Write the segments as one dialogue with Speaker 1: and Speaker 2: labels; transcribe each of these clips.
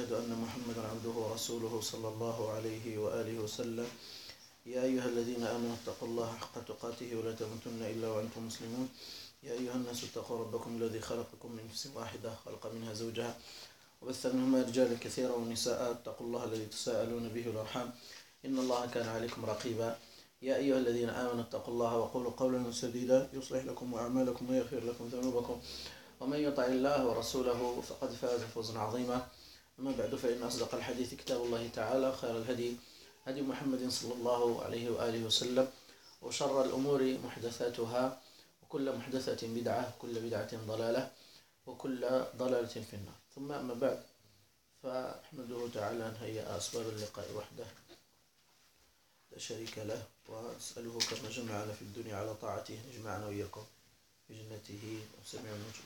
Speaker 1: وأشهد أن محمدا عبده ورسوله صلى الله عليه وآله وسلم. يا أيها الذين آمنوا اتقوا الله حق تقاته ولا تموتن إلا وأنتم مسلمون. يا أيها الناس اتقوا ربكم الذي خلقكم من نفس واحدة خلق منها زوجها وبث منهما رجالا كثيرا ونساء. اتقوا الله الذي تساءلون به والأرحام إن الله كان عليكم رقيبا. يا أيها الذين آمنوا اتقوا الله وقولوا قولا سديدا يصلح لكم أعمالكم ويغفر لكم ذنوبكم ومن يطع الله ورسوله فقد فاز فوزا عظيما. أما بعد فإن أصدق الحديث كتاب الله تعالى، خير الهدي هدي محمد صلى الله عليه وآله وسلم، وشر الأمور محدثاتها وكل محدثة بدعة وكل بدعة ضلالة وكل ضلالة في النار. ثم أما بعد فأحمده تعالى أن هيأ أسباب اللقاء وحده لا شريك له، وأسأله كما جمعنا في الدنيا على طاعته يجمعنا وإياكم في جنته وسميع النجوم.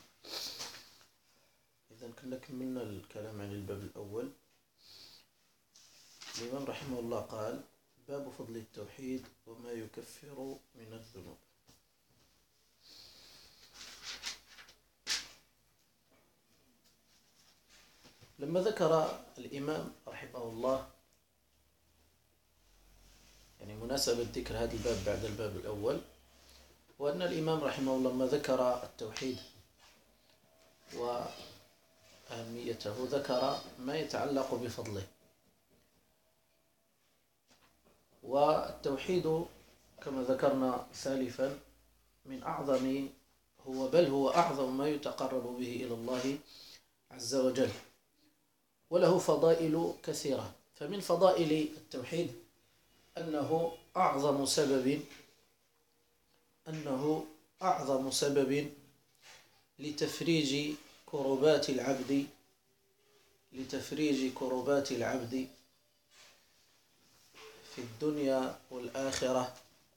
Speaker 1: إذا كنا كملنا الكلام عن الباب الأول. الإمام رحمه الله قال: باب فضل التوحيد وما يكفر من الذنوب. لما ذكر الإمام رحمه الله مناسبة ذكر هذا الباب بعد الباب الأول، وأن الإمام رحمه الله لما ذكر التوحيد وأهميته ذكر ما يتعلق بفضله. والتوحيد كما ذكرنا سالفا من أعظم بل هو أعظم ما يتقرب به إلى الله عز وجل، وله فضائل كثيرة. فمن فضائل التوحيد أنه أعظم سبب لتفريج كربات العبد في الدنيا والآخرة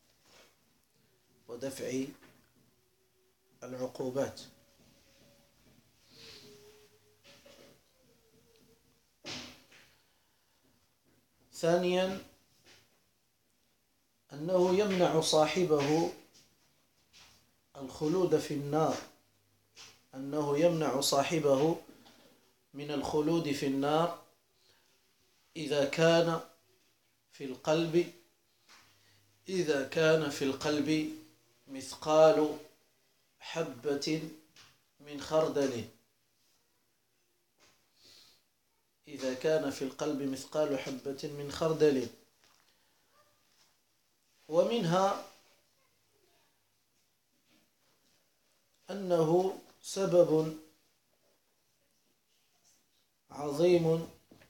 Speaker 1: ودفع العقوبات. ثانيا أنه يمنع صاحبه الخلود في النار، من الخلود في النار إذا كان في القلب مثقال حبة من خردل. إذا كان في القلب مثقال حبة من خردل. ومنها أنه سبب عظيم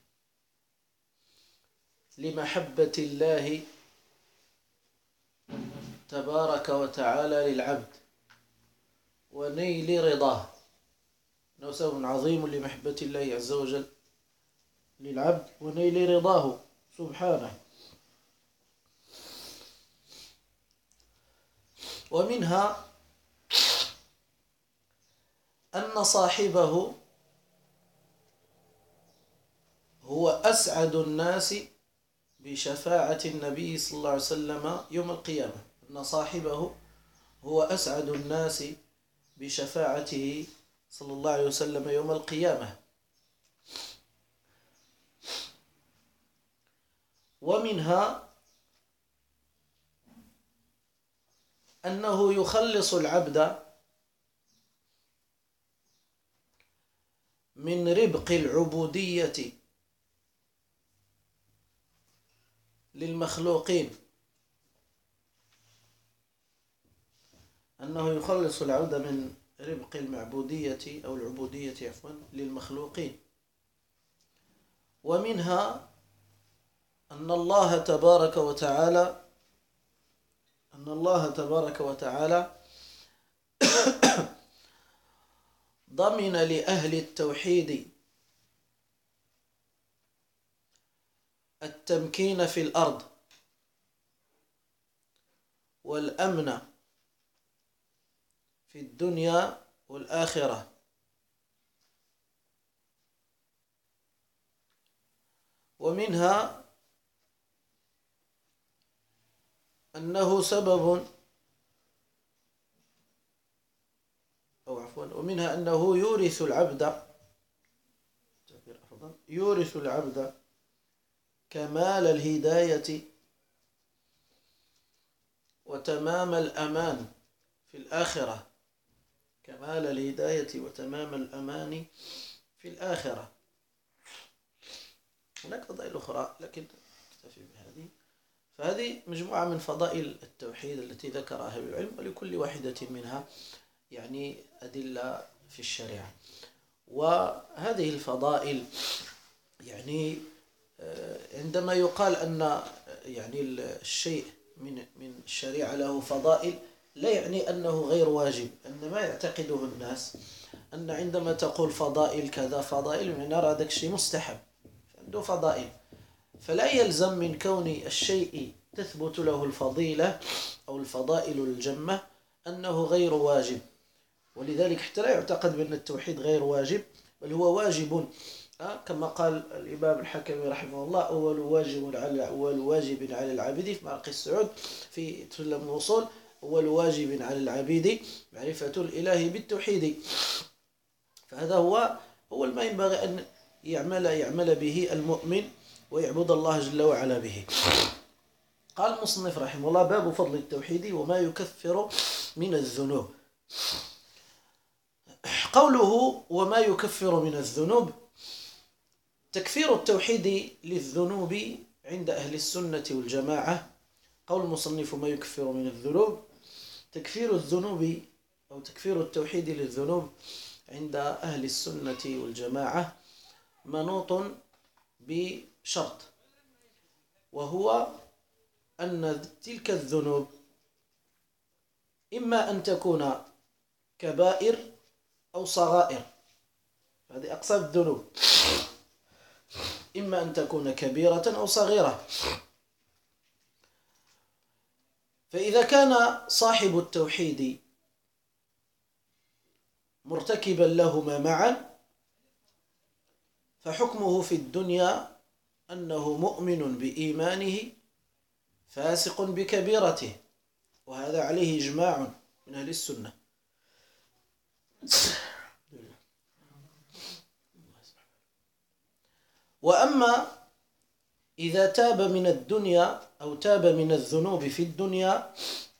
Speaker 1: لمحبة الله تبارك وتعالى للعبد ونيل رضاه. أنه سبب عظيم لمحبة الله عز وجل للعبد ونيل رضاه سبحانه. ومنها أن صاحبه هو أسعد الناس بشفاعة النبي صلى الله عليه وسلم يوم القيامة. أن صاحبه هو أسعد الناس بشفاعته صلى الله عليه وسلم يوم القيامة. ومنها أنه يخلص العبد من ربق العبودية للمخلوقين. أنه يخلص العبد من ربق المعبودية أو العبودية للمخلوقين. ومنها أن الله تبارك وتعالى ضمن لأهل التوحيد التمكين في الأرض والأمن في الدنيا والآخرة. ومنها أنه سبب ومنها أنه يورث العبد يورث العبد كمال الهداية وتمام الأمان في الآخرة. كمال الهداية وتمام الأمان في الآخرة. هناك فضائل أخرى لكن نكتفي بهذه. فهذه مجموعة من فضائل التوحيد التي ذكرها أهل العلم، ولكل واحدة منها يعني أدلة في الشريعة. وهذه الفضائل يعني عندما يقال أن يعني الشيء من الشريعة له فضائل لا يعني أنه غير واجب، إنما يعتقده الناس أن عندما تقول فضائل كذا فضائل يعني نرى ذاك الشيء مستحب عنده فضائل، فلا يلزم من كون الشيء تثبت له الفضيلة أو الفضائل الجمة أنه غير واجب. ولذلك حتى لا يعتقد بأن التوحيد غير واجب، بل هو واجب كما قال الإمام الحكمي رحمه الله: أول واجب على العبد في معرق السعود في سلم الوصول، أول واجب على العبيد معرفة الإله بالتوحيد. فهذا هو أول ما ينبغي أن يعمل به المؤمن ويعبد الله جل وعلا به. قال المصنف رحمه الله: باب فضل التوحيد وما يكفر من الذنوب. قوله وما يكفر من الذنوب، تكفير التوحيد للذنوب عند أهل السنة والجماعة. قول المصنف ما يكفر من الذنوب، تكفير الذنوب أو تكفير التوحيد للذنوب عند أهل السنة والجماعة منوط بشرط، وهو أن تلك الذنوب إما أن تكون كبائر أو صغائر. هذه أقسام الذنوب، إما أن تكون كبيرة أو صغيرة. فإذا كان صاحب التوحيد مرتكبا لهما معا فحكمه في الدنيا أنه مؤمن بإيمانه فاسق بكبيرته، وهذا عليه إجماع من أهل السنة. وأما إذا تاب من الدنيا أو تاب من الذنوب في الدنيا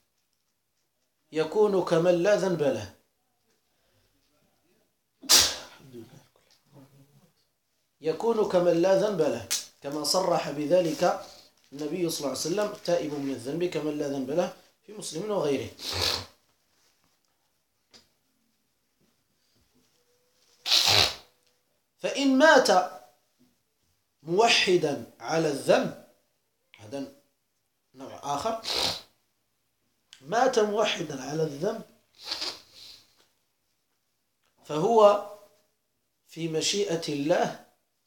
Speaker 1: يكون كمن لا ذنب له. يكون كمن لا ذنب له، كما صرح بذلك النبي صلى الله عليه وسلم: التائب من الذنب كمن لا ذنب له، في مسلم وغيره. فإن مات موحدا على الذنب، هذا نوع آخر، مات موحدا على الذنب فهو في مشيئة الله،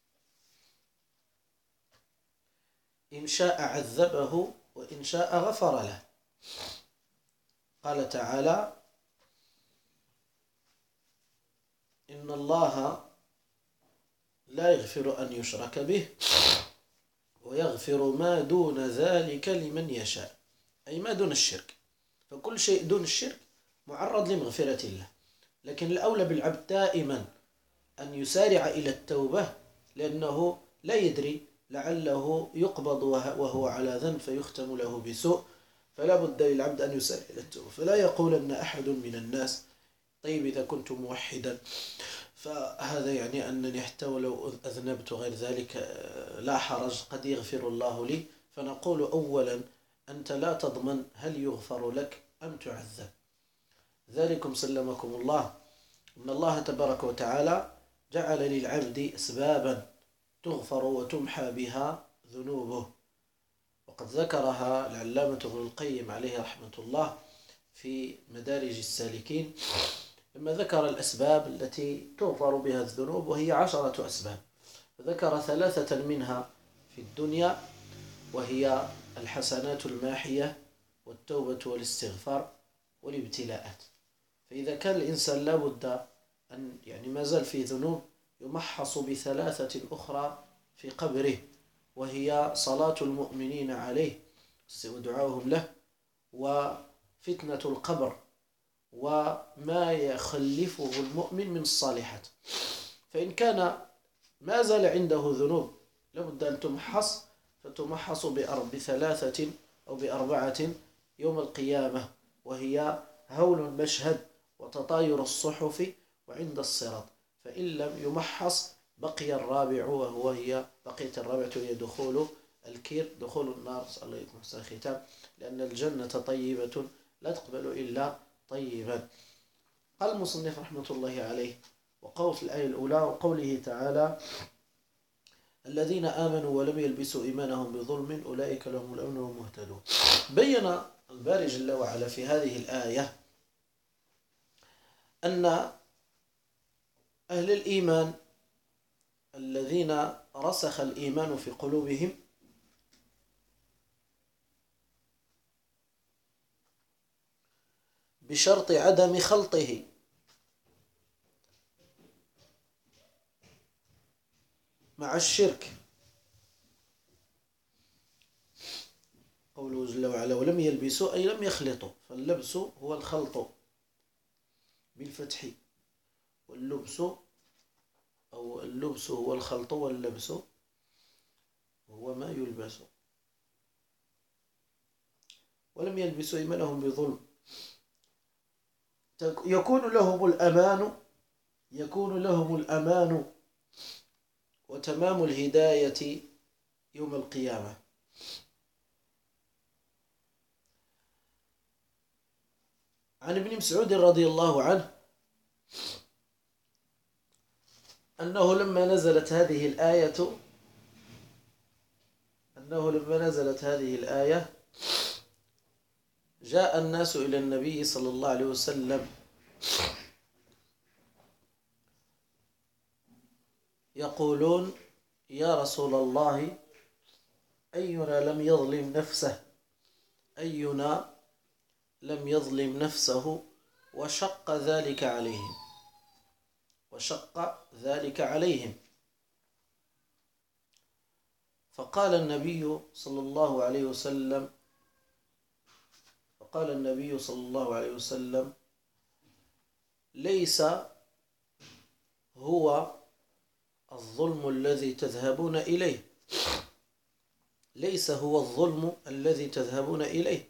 Speaker 1: إن شاء عذبه وإن شاء غفر له. قال تعالى: إن الله لا يغفر أن يشرك به ويغفر ما دون ذلك لمن يشاء، أي ما دون الشرك. فكل شيء دون الشرك معرض لمغفرة الله، لكن الأولى بالعبد دائما أن يسارع إلى التوبة، لأنه لا يدري لعله يقبض وهو على ذنب فيختم له بسوء، فلا بد للعبد أن يسارع إلى التوبة. فلا يقولن أحد من الناس: طيب إذا كنت موحدا فهذا يعني أنني حتى ولو أذنبت غير ذلك لا حرج، قد يغفر الله لي. فنقول أولا: أنت لا تضمن هل يغفر لك أم تعذب. ذلكم سلمكم الله إن الله تبارك وتعالى جعل للعبد أسبابا تغفر وتمحى بها ذنوبه، وقد ذكرها العلامة ابن القيم عليه رحمة الله في مدارج السالكين، لما ذكر الأسباب التي تغفر بها الذنوب، وهي 10 أسباب. ذكر 3 منها في الدنيا، وهي الحسنات الماحية والتوبة والاستغفار والابتلاءات. فإذا كان الإنسان لابد أن يعني ما زال في ذنوب، يمحص ب3 أخرى في قبره، وهي صلاة المؤمنين عليه ودعاؤهم له، وفتنة القبر، وما يخلفه المؤمن من الصالحات. فإن كان ما زال عنده ذنوب لابد أن تمحص، فتمحص ب3 أو ب4 يوم القيامة، وهي هول المشهد وتطاير الصحف وعند الصراط. فإن لم يمحص بقي الرابع، بقية الرابعة هي دخول الكير، دخول النار، نسأل الله يكون حسن الختام، لأن الجنة طيبة لا تقبل إلا طيبا. قال المصنف رحمة الله عليه وقول في الآية الأولى وقوله تعالى: الذين آمنوا ولم يلبسوا إيمانهم بظلم أولئك لهم الأمن وهم مهتدون. بين الباري جل وعلا في هذه الآية أن أهل الإيمان الذين رسخ الإيمان في قلوبهم بشرط عدم خلطه مع الشرك، قوله جل وعلا: ولم يلبسوا أي لم يخلطوا، فاللبس هو الخلط بالفتح، واللبس أو اللبس هو الخلط، واللبس هو ما يلبس. ولم يلبسوا إيمانهم بظلم، يكون لهم الأمان وتمام الهداية يوم القيامة. عن ابن مسعود رضي الله عنه أنه لما نزلت هذه الآية جاء الناس إلى النبي صلى الله عليه وسلم يقولون: يا رسول الله، أينا لم يظلم نفسه وشق ذلك عليهم. فقال النبي صلى الله عليه وسلم: ليس هو الظلم الذي تذهبون إليه،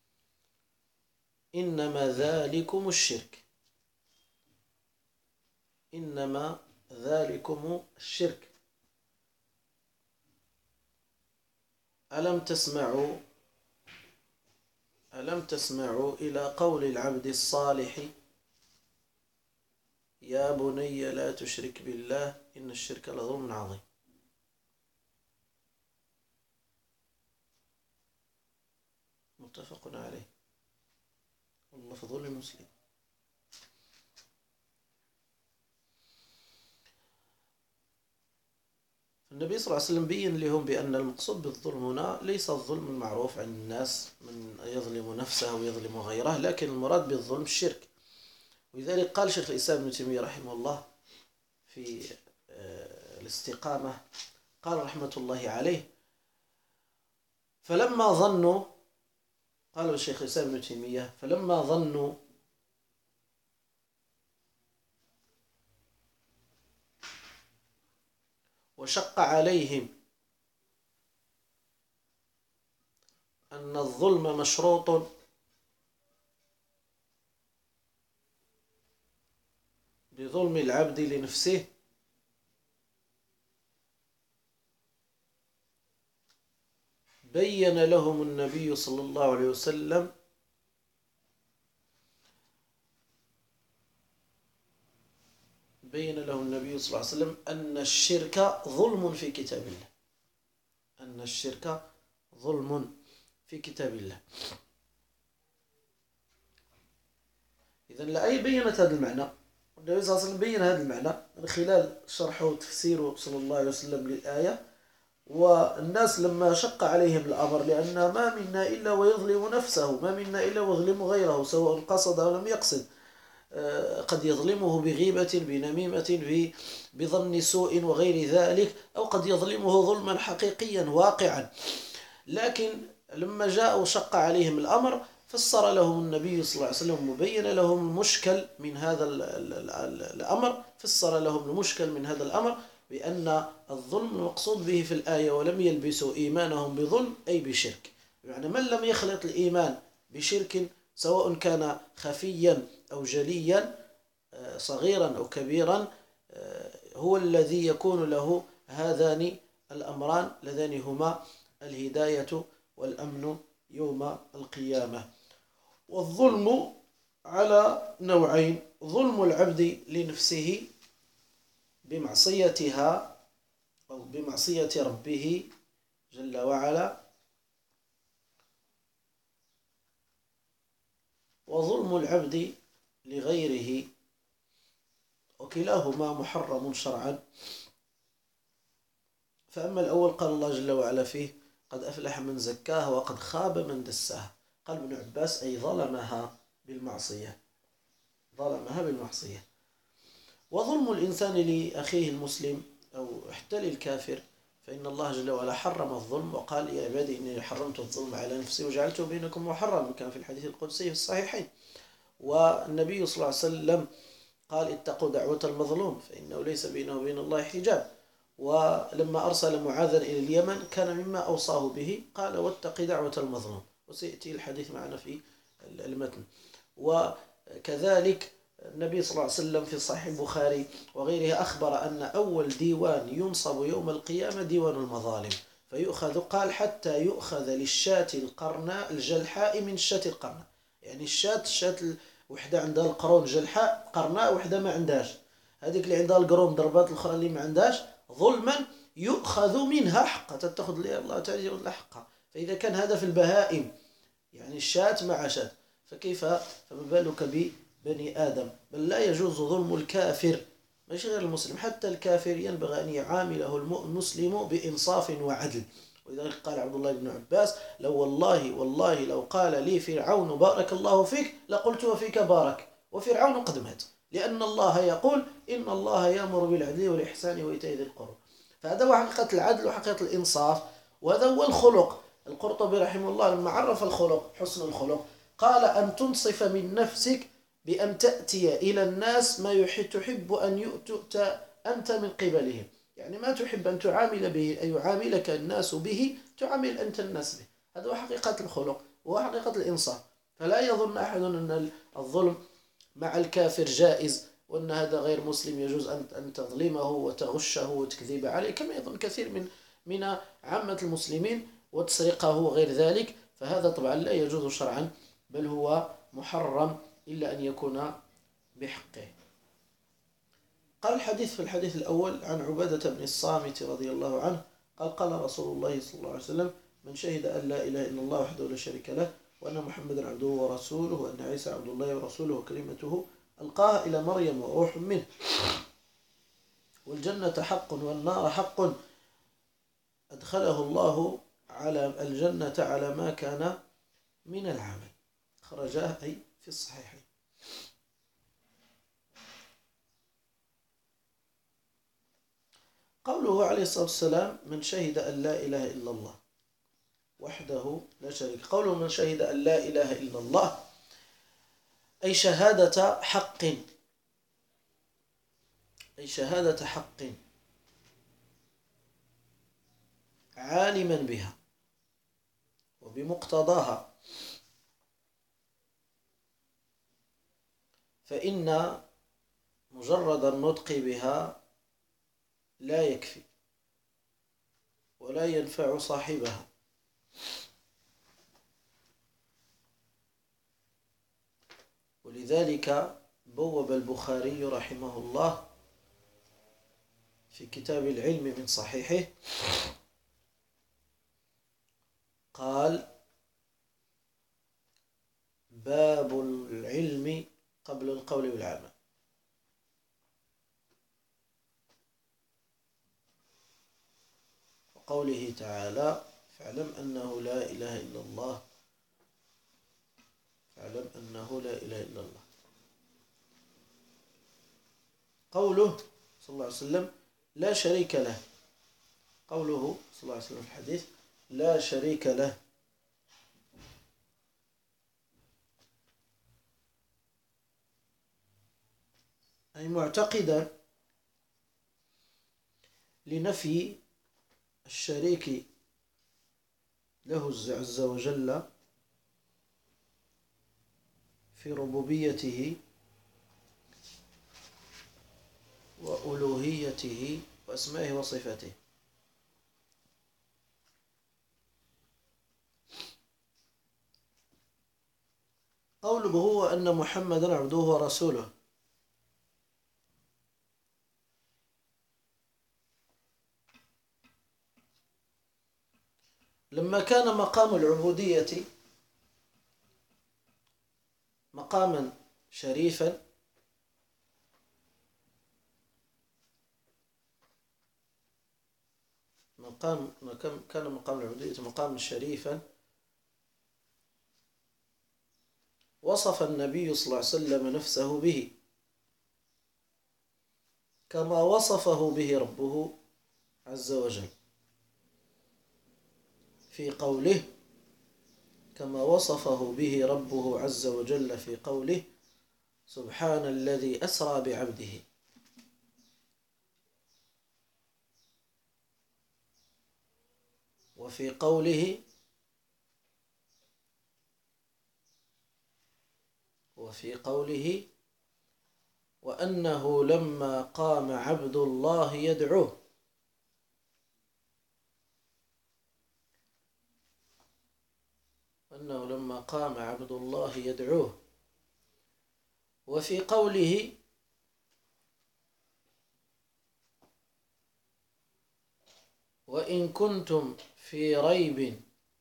Speaker 1: إنما ذلكم الشرك. ألم تسمعوا إلى قول العبد الصالح: يا بني لا تشرك بالله إن الشرك لظلم عظيم. متفق عليه، واللفظ لمسلم. النبي صلى الله عليه وسلم بين لهم بأن المقصود بالظلم هنا ليس الظلم المعروف عند الناس من يظلم نفسه ويظلم غيره، لكن المراد بالظلم الشرك. ولذلك قال شيخ الإسلام ابن تيمية رحمه الله في الاستقامة، قال رحمة الله عليه: فلما ظنوا، قال الشيخ الإسلام ابن تيمية: فلما ظنوا وشق عليهم أن الظلم مشروط بظلم العبد لنفسه، بين لهم النبي صلى الله عليه وسلم أن الشرك ظلم في كتاب الله، إذن الآية بيّنت هذا المعنى، والنبي صلى الله عليه وسلم بين هذا المعنى من خلال شرحه وتفسيره صلى الله عليه وسلم للآية. والناس لما شق عليهم الأمر، لأن ما منا إلا ويظلم نفسه، ما منا إلا ويظلم غيره سواء قصد أو لم يقصد، قد يظلمه بغيبة، بنميمة، بظن سوء وغير ذلك، أو قد يظلمه ظلما حقيقيا واقعا. لكن لما جاء وشق عليهم الأمر فسر لهم النبي صلى الله عليه وسلم وبين لهم المشكل من هذا الأمر، بأن الظلم المقصود به في الآية ولم يلبسوا إيمانهم بظلم أي بشرك، يعني من لم يخلط الإيمان بشرك سواء كان خفيا أو جليا صغيرا أو كبيرا هو الذي يكون له هذان الأمران اللذان هما الهداية والأمن يوم القيامة. والظلم على نوعين: ظلم العبد لنفسه بمعصيتها أو بمعصية ربه جل وعلا، وظلم العبد لغيره، وكلاهما محرم شرعا. فأما الأول قال الله جل وعلا فيه: قد أفلح من زكاها وقد خاب من دساها. قال ابن عباس: أي ظلمها بالمعصية، ظلمها بالمعصية. وظلم الإنسان لأخيه المسلم أو حتى للكافر، فإن الله جل وعلا حرم الظلم وقال: يا عبادي إني حرمت الظلم على نفسي وجعلته بينكم محرما، كان في الحديث القدسي في الصحيحين. والنبي صلى الله عليه وسلم قال: اتقوا دعوة المظلوم فإنه ليس بينه وبين الله حجاب. ولما أرسل معاذا إلى اليمن كان مما أوصاه به قال: واتق دعوة المظلوم، وسيأتي الحديث معنا في المتن. وكذلك النبي صلى الله عليه وسلم في صحيح البخاري وغيره أخبر أن أول ديوان ينصب يوم القيامة ديوان المظالم، فيؤخذ، قال: حتى يؤخذ للشاة القرناء الجلحاء من الشاة القرناء، يعني الشاة وحدة عندها القرون جلحاء قرناء، وحدة ما عندهاش، هذيك اللي عندها القرون ضربات، الأخرى اللي ما عندهاش، ظلما يؤخذ منها حقها، تتخذ لي الله تعالى يأخذ لها حقها. فإذا كان هذا في البهائم، يعني الشاة مع شاة، فكيف فما بالك ببني آدم؟ بل لا يجوز ظلم الكافر، مش غير المسلم، حتى الكافر ينبغي أن يعامله المسلم بإنصاف وعدل. ولذلك قال عبد الله بن عباس: لو والله لو قال لي فرعون بارك الله فيك لقلت وفيك بارك، وفرعون قد مات، لأن الله يقول: إن الله يأمر بالعدل والإحسان وإيتاء ذي القربى. فهذا هو حقيقة العدل وحقيقة الإنصاف، وهذا هو الخلق. القرطبي رحمه الله لما عرف الخلق، حسن الخلق، قال: أن تنصف من نفسك بأن تأتي إلى الناس ما تحب أن يؤتى أنت من قبلهم، يعني ما تحب أن تعامل به أن يعاملك الناس به تعامل أنت الناس به. هذا هو حقيقة الخلق وحقيقة الإنصاف. فلا يظن أحد أن الظلم مع الكافر جائز، وأن هذا غير مسلم يجوز أن تظلمه وتغشه وتكذب عليه، كما يظن كثير من عامة المسلمين، وتسرقه وغير ذلك. فهذا طبعا لا يجوز شرعا، بل هو محرم إلا أن يكون بحقه. قال الحديث في الحديث الأول عن عبادة بن الصامت رضي الله عنه قال: قال رسول الله صلى الله عليه وسلم: من شهد أن لا إله إلا الله وحده لا شريك له وأن محمدا عبده ورسوله وأن عيسى عبد الله ورسوله وكلمته ألقاها إلى مريم وروح منه، والجنة حق والنار حق، أدخله الله على الجنة على ما كان من العمل. خرجاه أي في الصحيحين. قوله عليه الصلاة والسلام: من شهد أن لا إله إلا الله وحده لا شريك. قوله من شهد أن لا إله إلا الله أي شهادة حق، أي شهادة حق عالما بها وبمقتضاها، فإن مجرد النطق بها لا يكفي ولا ينفع صاحبها. ولذلك بوب البخاري رحمه الله في كتاب العلم من صحيحه قال: باب العلم قبل القول بالعمل. وقوله تعالى: فاعلم أنه لا إله إلا الله، فاعلم أنه لا إله إلا الله. قوله صلى الله عليه وسلم: لا شريك له، قوله صلى الله عليه وسلم في الحديث: لا شريك له، أي معتقدا لنفي الشريك له عز وجل في ربوبيته وألوهيته وأسمائه وصفاته. قوله هو أن محمدا عبده ورسوله، لما كان مقام العبودية مقاما شريفا كان مقام العبودية مقاما شريفا، وصف النبي صلى الله عليه وسلم نفسه به كما وصفه به ربه عز وجل في قوله، كما وصفه به ربه عز وجل في قوله: سبحان الذي أسرى بعبده. وفي قوله: وأنه لما قام عبد الله يدعوه. أنه لما قام عبد الله يدعوه. وفي قوله: وإن كنتم في ريب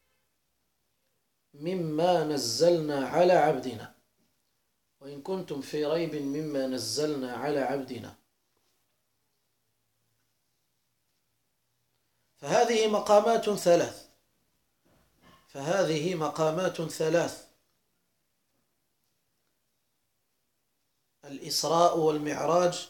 Speaker 1: مما نزلنا على عبدنا. وإن كنتم في ريب مما نزلنا على عبدنا. فهذه مقامات ثلاث: الإسراء والمعراج.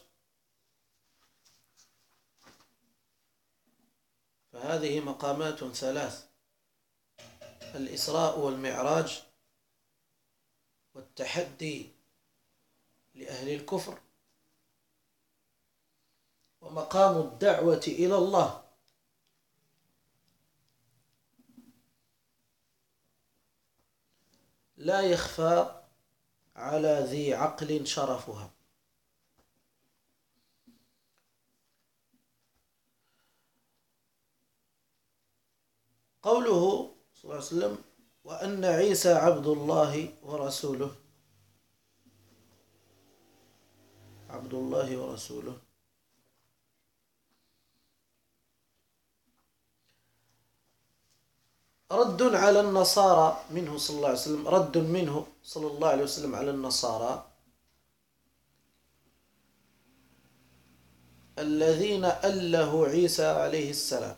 Speaker 1: فهذه مقامات ثلاث: الإسراء والمعراج، والتحدي لأهل الكفر، ومقام الدعوة إلى الله. لا يخفى على ذي عقل شرفها. قوله صلى الله عليه وسلم: وأن عيسى عبد الله ورسوله. عبد الله ورسوله رد على النصارى منه صلى الله عليه وسلم، رد منه صلى الله عليه وسلم على النصارى الذين ألهوا عيسى عليه السلام.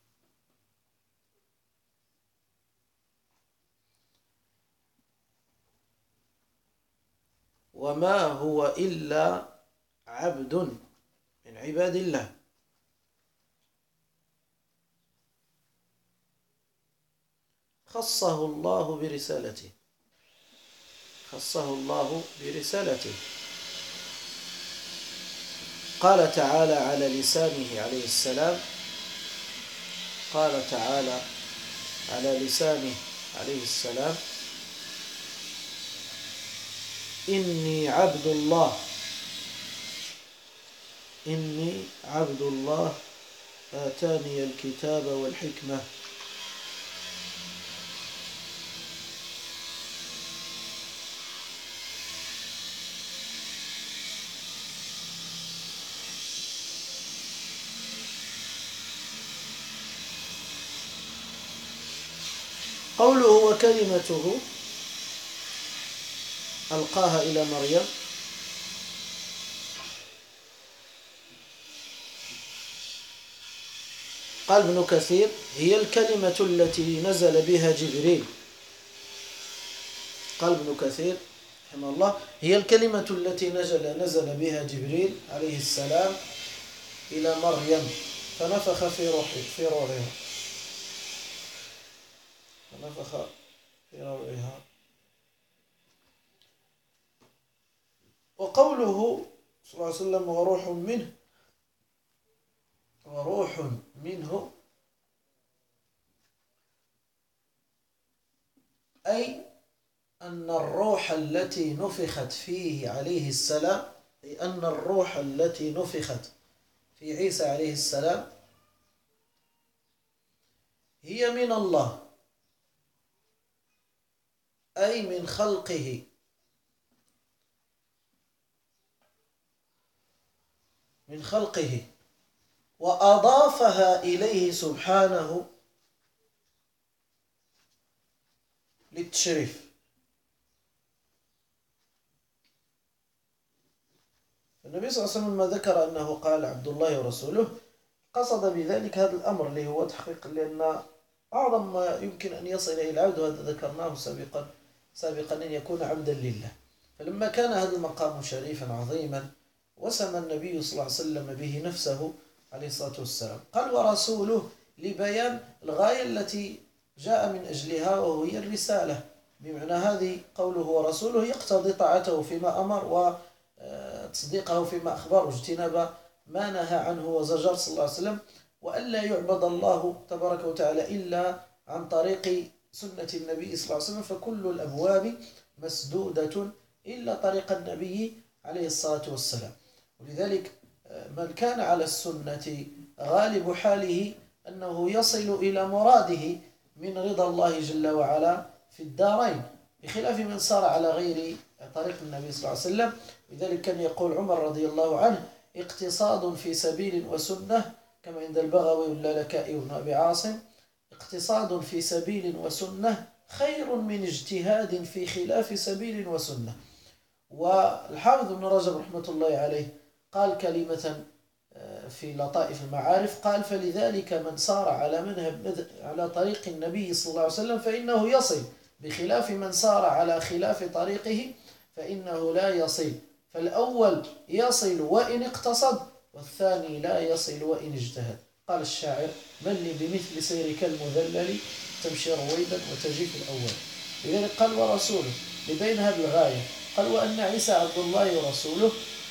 Speaker 1: وما هو إلا عبد من عباد الله. خصه الله برسالته. قال تعالى على لسانه عليه السلام، قال تعالى على لسانه عليه السلام: إني عبد الله آتاني الكتاب والحكمة. قوله: وكلمته ألقاها إلى مريم. قال ابن كثير: هي الكلمة التي نزل بها جبريل. قال ابن كثير رحمه الله: هي الكلمة التي نزل بها جبريل عليه السلام إلى مريم فنفخ في روعها. وقوله صلى الله عليه وسلم: وروح روح منه، أي أن الروح التي نفخت فيه عليه السلام، أي أن الروح التي نفخت في عيسى عليه السلام هي من الله، أي من خلقه، من خلقه، وأضافها إليه سبحانه للتشريف. النبي صلى الله عليه وسلم ما ذكر أنه قال عبد الله ورسوله، قصد بذلك هذا الأمر اللي هو تحقيق، لأن أعظم ما يمكن أن يصل إلى العبد، وهذا ذكرناه سابقا أن يكون عبدا لله. فلما كان هذا المقام شريفا عظيما وسمى النبي صلى الله عليه وسلم به نفسه عليه الصلاة والسلام، قال ورسوله لبيان الغاية التي جاء من أجلها، وهي الرسالة. بمعنى هذه قوله ورسوله يقتضي طاعته فيما أمر وتصديقه فيما أخبر، واجتناب ما نهى عنه وزجر صلى الله عليه وسلم، وألا يعبد الله تبارك وتعالى إلا عن طريق سنة النبي صلى الله عليه وسلم، فكل الأبواب مسدودة إلا طريق النبي عليه الصلاة والسلام. ولذلك من كان على السنة غالب حاله أنه يصل إلى مراده من رضا الله جل وعلا في الدارين، بخلاف من صار على غير طريق النبي صلى الله عليه وسلم. لذلك كان يقول عمر رضي الله عنه: اقتصاد في سبيل وسنة، كما عند البغوي واللالكائي وابن أبي عاصم: اقتصاد في سبيل وسنة خير من اجتهاد في خلاف سبيل وسنة. والحافظ ابن رجب رحمة الله عليه قال كلمة في لطائف المعارف، قال: فلذلك من سار على طريق النبي صلى الله عليه وسلم فإنه يصل، بخلاف من سار على خلاف طريقه فإنه لا يصل. فالأول يصل وإن اقتصد، والثاني لا يصل وإن اجتهد. قال الشاعر: من لي بمثل سيرك المذلل تمشي رويدا وتجي في الأول. لذلك قال ورسوله لبين هذه الغاية، قال: وأن عيسى عبد الله ورسوله.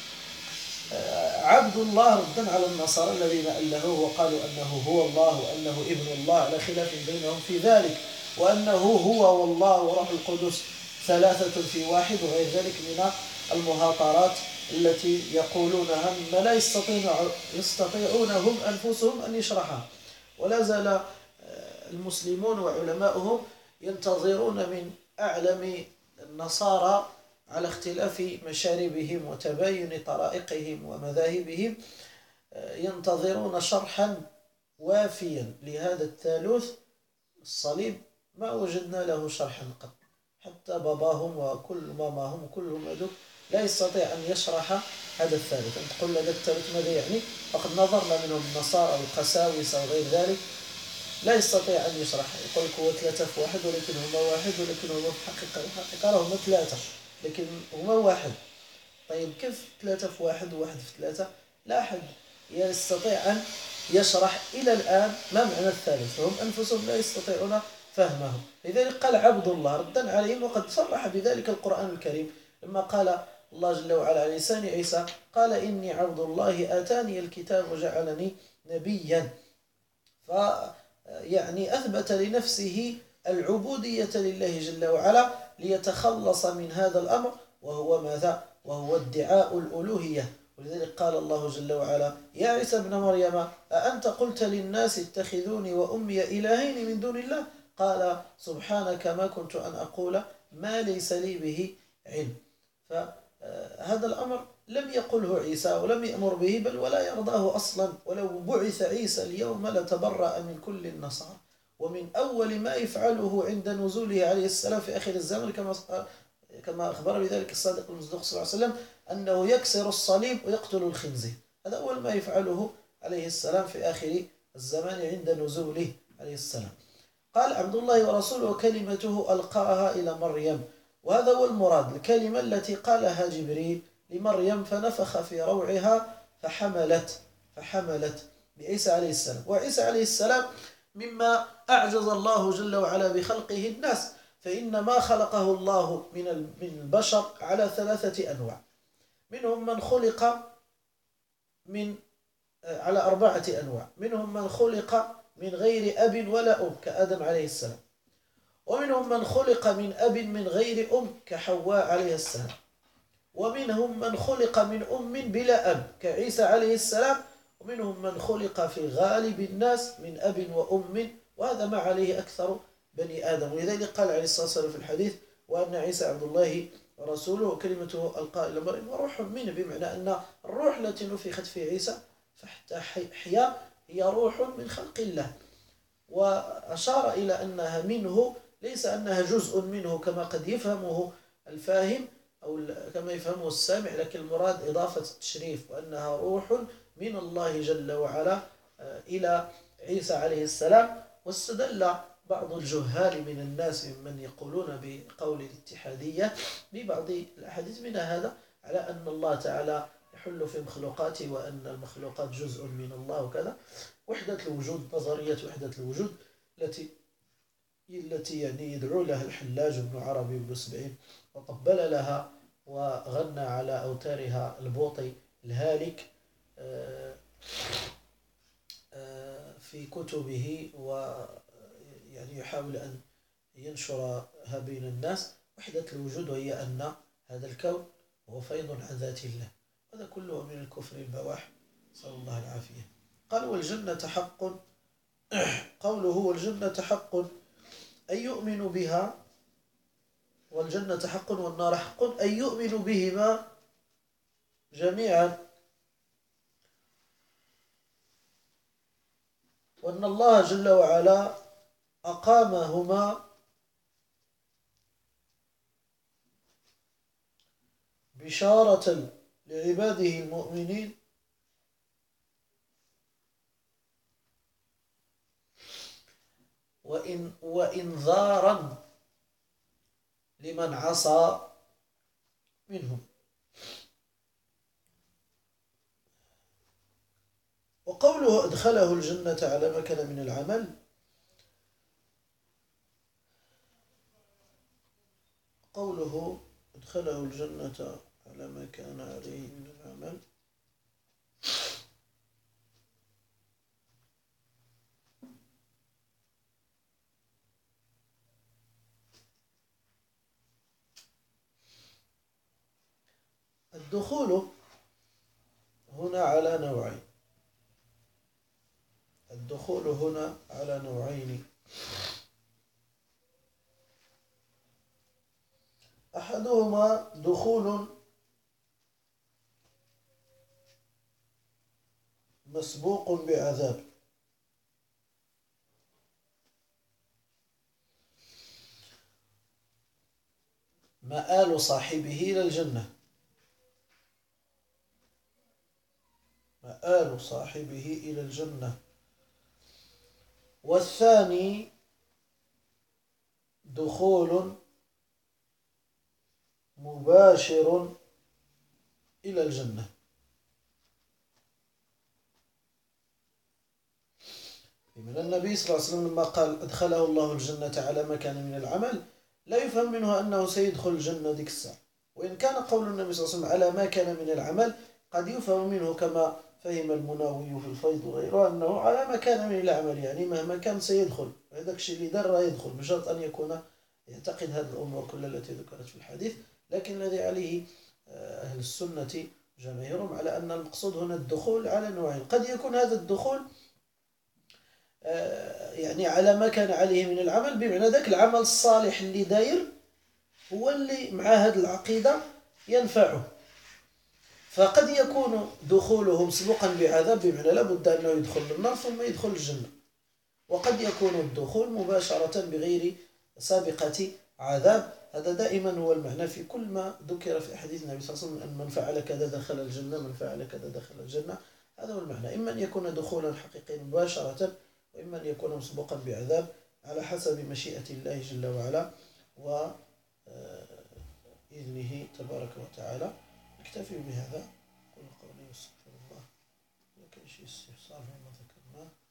Speaker 1: عبد الله ردا على النصارى الذين ألهوه وقالوا أنه هو الله وأنه ابن الله، على خلاف بينهم في ذلك، وأنه هو والله وروح القدس ثلاثة في واحد، وغير ذلك من المهاترات التي يقولونها مما لا يستطيعون هم أنفسهم أن يشرحها. ولا زال المسلمون وعلماؤهم ينتظرون من أعلم النصارى على اختلاف مشاربهم وتباين طرائقهم ومذاهبهم، ينتظرون شرحا وافيا لهذا الثالوث الصليب. ما وجدنا له شرحا قط، حتى باباهم وكل ماماهم وكلهم هذوك لا يستطيع أن يشرح هذا الثالث. أن تقول هذا الثالث ماذا يعني؟ فقد نظرنا منهم النصارى والقساوسة وغير ذلك، لا يستطيع أن يشرح. يقول لك هو ثلاثة في واحد، ولكن هما واحد، ولكن هما في الحقيقة هما ثلاثة لكن هما واحد. طيب كيف ثلاثة في واحد وواحد في ثلاثة؟ لا أحد يستطيع أن يشرح إلى الآن ما معنى الثالث، فهم أنفسهم لا يستطيعون فهمه. لذلك قال عبد الله ردا عليهم، وقد صرح بذلك القرآن الكريم لما قال الله جل وعلا على لسان عيسى: قال إني عبد الله آتاني الكتاب وجعلني نبيا. يعني أثبت لنفسه العبودية لله جل وعلا ليتخلص من هذا الأمر، وهو ماذا؟ وهو ادعاء الألوهية. ولذلك قال الله جل وعلا: يا عيسى ابن مريم أأنت قلت للناس اتخذوني وأمي إلهين من دون الله؟ قال سبحانك ما كنت أن أقول ما ليس لي به علم. فهذا الأمر لم يقله عيسى ولم يأمر به، بل ولا يرضاه أصلا. ولو بعث عيسى اليوم لتبرأ من كل النصارى. ومن أول ما يفعله عند نزوله عليه السلام في آخر الزمن، كما أخبر بذلك الصادق المصدوق صلى الله عليه وسلم، أنه يكسر الصليب ويقتل الخنزير. هذا أول ما يفعله عليه السلام في آخر الزمان عند نزوله عليه السلام. قال عبد الله ورسوله كلمته ألقاها إلى مريم، وهذا هو المراد، الكلمة التي قالها جبريل لمريم فنفخ في روعها فحملت بعيسى عليه السلام. وعيسى عليه السلام مما أعجز الله جل وعلا بخلقه الناس، فإن ما خلقه الله من البشر على 3 أنواع. منهم من خلق من على 4 أنواع. منهم من خلق من غير أب ولا أم كآدم عليه السلام، ومنهم من خلق من أب من غير أم كحواء عليه السلام، ومنهم من خلق من أم بلا أب كعيسى عليه السلام، ومنهم من خلق في غالب الناس من أب وأم، وهذا ما عليه أكثر بني آدم. ولذلك قال عليه الصلاة والسلام في الحديث: وأن عيسى عبد الله ورسوله وكلمته ألقى إلى مريم وروح منه، بمعنى أن الروح التي نفخت في عيسى فحتى حيا هي روح من خلق الله. وأشار إلى أنها منه، ليس أنها جزء منه كما قد يفهمه الفاهم أو كما يفهمه السامع، لكن المراد إضافة التشريف، وأنها روح من الله جل وعلا إلى عيسى عليه السلام. واستدل بعض الجهال من الناس ممن يقولون بقول الاتحادية ببعض الأحاديث من هذا على أن الله تعالى يحل في مخلوقاته وأن المخلوقات جزء من الله وكذا. وحدة الوجود، نظرية وحدة الوجود التي يعني يدعو لها الحلاج بن عربي بن سبعين وقبل لها وغنى على أوتارها البوطي الهالك في كتبه، ويعني يحاول أن ينشرها بين الناس. وحدة الوجود وهي أن هذا الكون هو فيض عن ذات الله، هذا كله من الكفر البواح، نسأل الله العافية. قال: والجنة حق. قوله والجنة حق أي يؤمن بها، والجنة حق والنار حق أي يؤمن بهما جميعا، وأن الله جل وعلا أقامهما بشارة لعباده المؤمنين وإنذارا لمن عصى منهم. وقوله أدخله الجنة على ما كان من العمل، قوله أدخله الجنة على ما كان عليه من العمل الدخول هنا على نوعين. الدخول هنا على نوعين: أحدهما دخول مسبوق بعذاب، مآل صاحبه إلى الجنة، مآل صاحبه إلى الجنة. والثاني دخول مباشر إلى الجنة، من النبي صلى الله عليه وسلم لما قال أدخله الله الجنة على ما كان من العمل لا يفهم منه أنه سيدخل الجنة ديك الساعة، وإن كان قول النبي صلى الله عليه وسلم على ما كان من العمل قد يفهم منه كما فهم المناوي في الفيض وغيره أنه على ما كان من العمل، يعني مهما كان سيدخل، هذاك الشيء اللي دار يدخل بشرط أن يكون يعتقد هذه الأمور كلها التي ذكرت في الحديث. لكن الذي عليه أهل السنة جماهيرهم على أن المقصود هنا الدخول على نوعين. قد يكون هذا الدخول يعني على ما كان عليه من العمل، بمعنى ذاك العمل الصالح اللي داير هو اللي مع هذه العقيدة ينفعه. فقد يكون دخوله مسبوقا بعذاب، بمعنى لا بد أنه يدخل النار ثم يدخل الجنة. وقد يكون الدخول مباشرة بغير سابقة عذاب. هذا دائما هو المعنى في كل ما ذكر في حديث النبي صلى الله عليه وسلم أن من فعل كذا دخل الجنة، من فعل كذا دخل الجنة. هذا هو المعنى، إما أن يكون دخولا حقيقيا مباشرة، وإما أن يكون مسبوقا بعذاب على حسب مشيئة الله جل وعلا وإذنه تبارك وتعالى. نكتفي بهذا. قل قولي واستغفر الله. لكن شيء استفسار فيما ذكرناه.